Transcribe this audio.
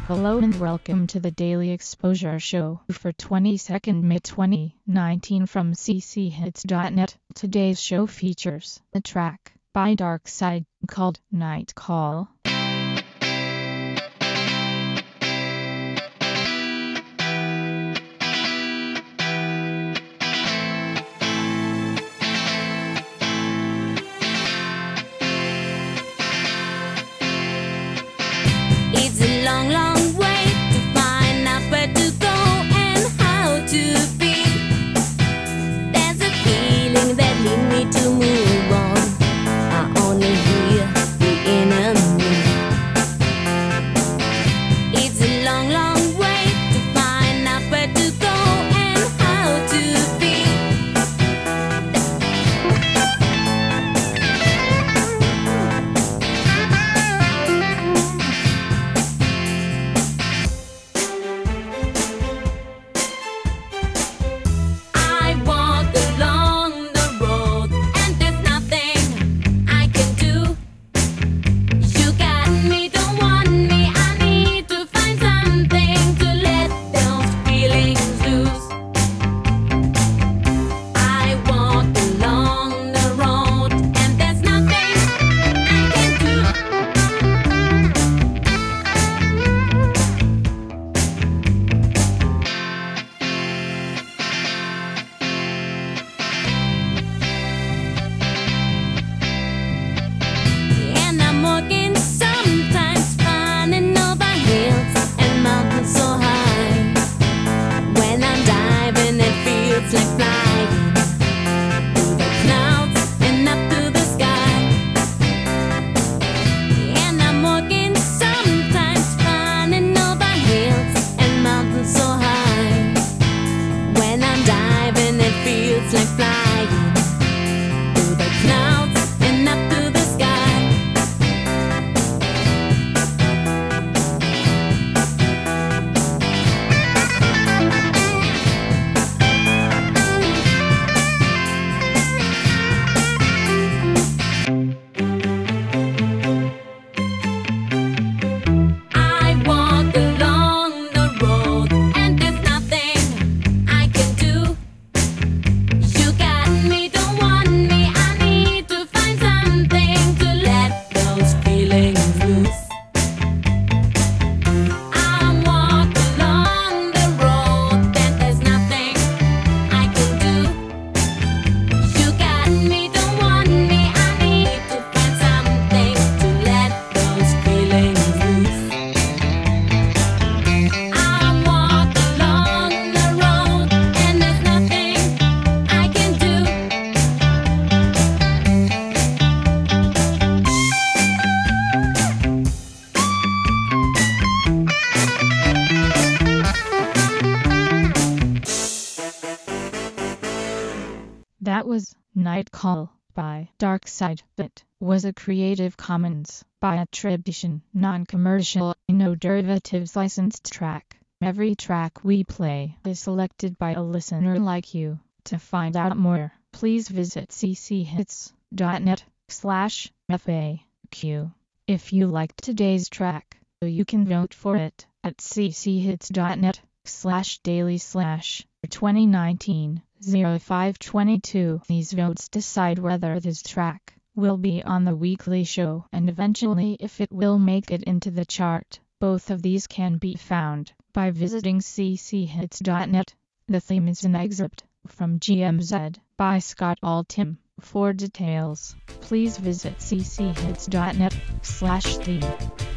Hello and welcome to the Daily Exposure Show for 22nd May 2019 from cchits.net. Today's show features a track by Darkside called Night Call. It's a long, long way to find out where to go and how to be. There's a feeling that leads me to move on. I only hear the enemy. It's a long, long way to find out where to go and how to be. I walk along the road and there's nothing I can do. You got me, don't want me. I need to find something to let those feelings loose. I walk along the road and there's nothing I can do. And I'm walking sometimes, finding over hills and mountains so high. When I'm diving, it feels like flying through the clouds and up to the sky. And I'm walking sometimes, finding over hills and mountains so high. When I'm diving, it feels like flying through the clouds and up to the sky. I walk along the road and there's nothing I can do. You got me, don't want me. I need to find something to let those feelings loose. I walk along the road and there's nothing I can do. You got me, don't want me. I need to find something to let those feelings loose. I walk along the road and there's nothing I can do. That was Night Call by Darkside. It was a Creative Commons by attribution, non-commercial, no derivatives licensed track. Every track we play is selected by a listener like you. To find out more, please visit cchits.net/FAQ. If you liked today's track, you can vote for it at cchits.net/daily/2019-0522. These votes decide whether this track will be on the weekly show and eventually if it will make it into the chart. Both of these can be found by visiting cchits.net. The theme is an excerpt from GMZ by Scott Altham. For details, please visit cchits.net/theme.